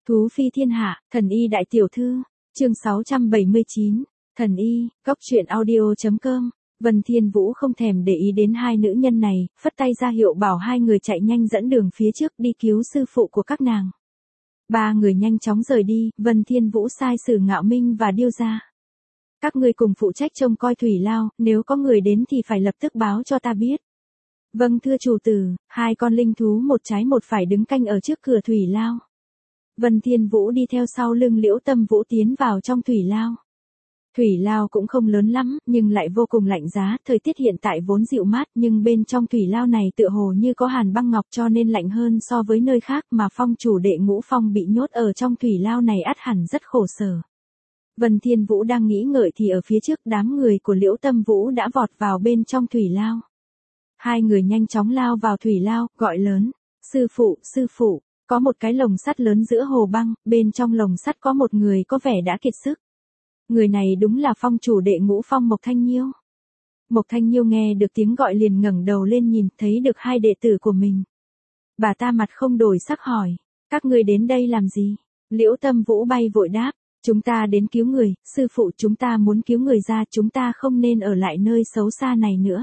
Thú phi thiên hạ, thần y đại tiểu thư, chương 679, thần y, góc truyện audio.com. Vân Thiên Vũ không thèm để ý đến hai nữ nhân này, phất tay ra hiệu bảo hai người chạy nhanh dẫn đường phía trước đi cứu sư phụ của các nàng. Ba người nhanh chóng rời đi, Vân Thiên Vũ sai Sử Ngạo Minh và Điêu ra. Các ngươi cùng phụ trách trông coi thủy lao, nếu có người đến thì phải lập tức báo cho ta biết. Vâng thưa chủ tử, hai con linh thú một trái một phải đứng canh ở trước cửa thủy lao. Vân Thiên Vũ đi theo sau lưng Liễu Tâm Vũ tiến vào trong thủy lao. Thủy lao cũng không lớn lắm, nhưng lại vô cùng lạnh giá, thời tiết hiện tại vốn dịu mát, nhưng bên trong thủy lao này tựa hồ như có hàn băng ngọc cho nên lạnh hơn so với nơi khác, mà phong chủ đệ Ngũ Phong bị nhốt ở trong thủy lao này ắt hẳn rất khổ sở. Vân Thiên Vũ đang nghĩ ngợi thì ở phía trước đám người của Liễu Tâm Vũ đã vọt vào bên trong thủy lao. Hai người nhanh chóng lao vào thủy lao, gọi lớn, sư phụ, có một cái lồng sắt lớn giữa hồ băng, bên trong lồng sắt có một người có vẻ đã kiệt sức. Người này đúng là phong chủ đệ Ngũ Phong Mộc Thanh Nhiêu. Mộc Thanh Nhiêu nghe được tiếng gọi liền ngẩng đầu lên nhìn, thấy được hai đệ tử của mình. Bà ta mặt không đổi sắc hỏi, các ngươi đến đây làm gì? Liễu Tâm Vũ bay vội đáp, chúng ta đến cứu người, sư phụ chúng ta muốn cứu người ra, chúng ta không nên ở lại nơi xấu xa này nữa.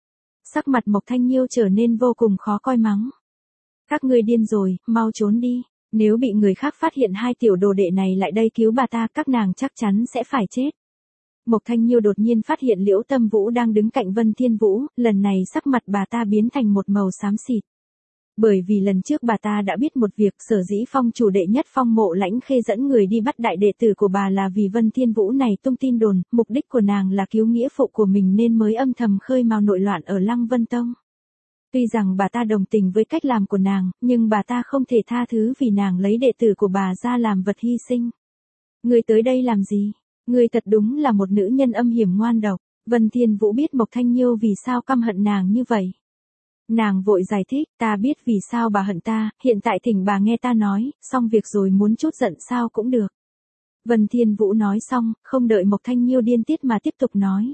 Sắc mặt Mộc Thanh Nhiêu trở nên vô cùng khó coi mắng. Các ngươi điên rồi, mau trốn đi. Nếu bị người khác phát hiện hai tiểu đồ đệ này lại đây cứu bà ta, các nàng chắc chắn sẽ phải chết. Mộc Thanh Nhiêu đột nhiên phát hiện Liễu Tâm Vũ đang đứng cạnh Vân Thiên Vũ, lần này sắc mặt bà ta biến thành một màu xám xịt. Bởi vì lần trước bà ta đã biết một việc, sở dĩ phong chủ đệ nhất Phong Mộ Lãnh Khê dẫn người đi bắt đại đệ tử của bà là vì Vân Thiên Vũ này tung tin đồn, mục đích của nàng là cứu nghĩa phụ của mình nên mới âm thầm khơi mào nội loạn ở Lăng Vân Tông. Tuy rằng bà ta đồng tình với cách làm của nàng, nhưng bà ta không thể tha thứ vì nàng lấy đệ tử của bà ra làm vật hy sinh. Ngươi tới đây làm gì? Ngươi thật đúng là một nữ nhân âm hiểm ngoan độc. Vân Thiên Vũ biết Mộc Thanh Nhiêu vì sao căm hận nàng như vậy. Nàng vội giải thích, ta biết vì sao bà hận ta, hiện tại thỉnh bà nghe ta nói, xong việc rồi muốn chút giận sao cũng được. Vân Thiên Vũ nói xong, không đợi Mộc Thanh Nhiêu điên tiết mà tiếp tục nói.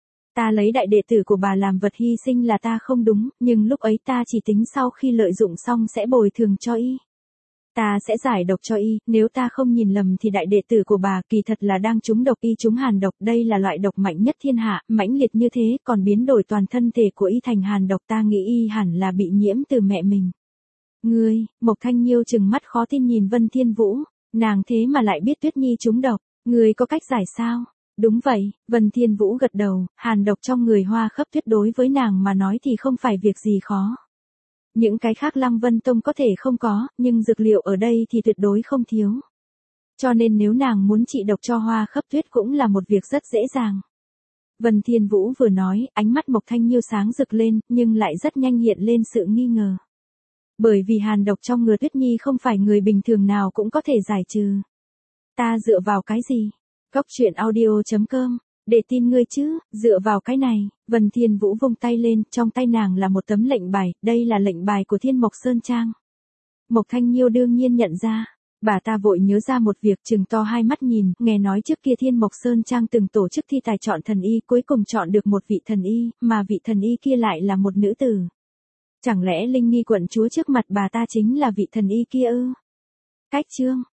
Ta lấy đại đệ tử của bà làm vật hy sinh là ta không đúng, nhưng lúc ấy ta chỉ tính sau khi lợi dụng xong sẽ bồi thường cho y. Ta sẽ giải độc cho y, nếu ta không nhìn lầm thì đại đệ tử của bà kỳ thật là đang trúng độc, y trúng hàn độc, đây là loại độc mạnh nhất thiên hạ, mãnh liệt như thế, còn biến đổi toàn thân thể của y thành hàn độc, ta nghĩ y hẳn là bị nhiễm từ mẹ mình. Ngươi, Mộc Thanh Nhiêu trừng mắt khó tin nhìn Vân Thiên Vũ, nàng thế mà lại biết Tuyết Nhi trúng độc, ngươi có cách giải sao? Đúng vậy, Vân Thiên Vũ gật đầu, hàn độc trong người Hoa Khấp Tuyết đối với nàng mà nói thì không phải việc gì khó. Những cái khác Lăng Vân Tông có thể không có, nhưng dược liệu ở đây thì tuyệt đối không thiếu. Cho nên nếu nàng muốn trị độc cho Hoa Khấp Tuyết cũng là một việc rất dễ dàng. Vân Thiên Vũ vừa nói, ánh mắt Mộc Thanh Nhiêu sáng rực lên, nhưng lại rất nhanh hiện lên sự nghi ngờ. Bởi vì hàn độc trong người Tuyết Nhi không phải người bình thường nào cũng có thể giải trừ. Ta dựa vào cái gì? Góc truyện audio.com, để tin ngươi chứ, dựa vào cái này. Vân Thiên Vũ vung tay lên, trong tay nàng là một tấm lệnh bài, đây là lệnh bài của Thiên Mộc Sơn Trang. Mộc Thanh Nhiêu đương nhiên nhận ra, bà ta vội nhớ ra một việc, trừng to hai mắt nhìn, nghe nói trước kia Thiên Mộc Sơn Trang từng tổ chức thi tài chọn thần y, cuối cùng chọn được một vị thần y, mà vị thần y kia lại là một nữ tử. Chẳng lẽ Linh Nghi quận chúa trước mặt bà ta chính là vị thần y kia ư? Cách chương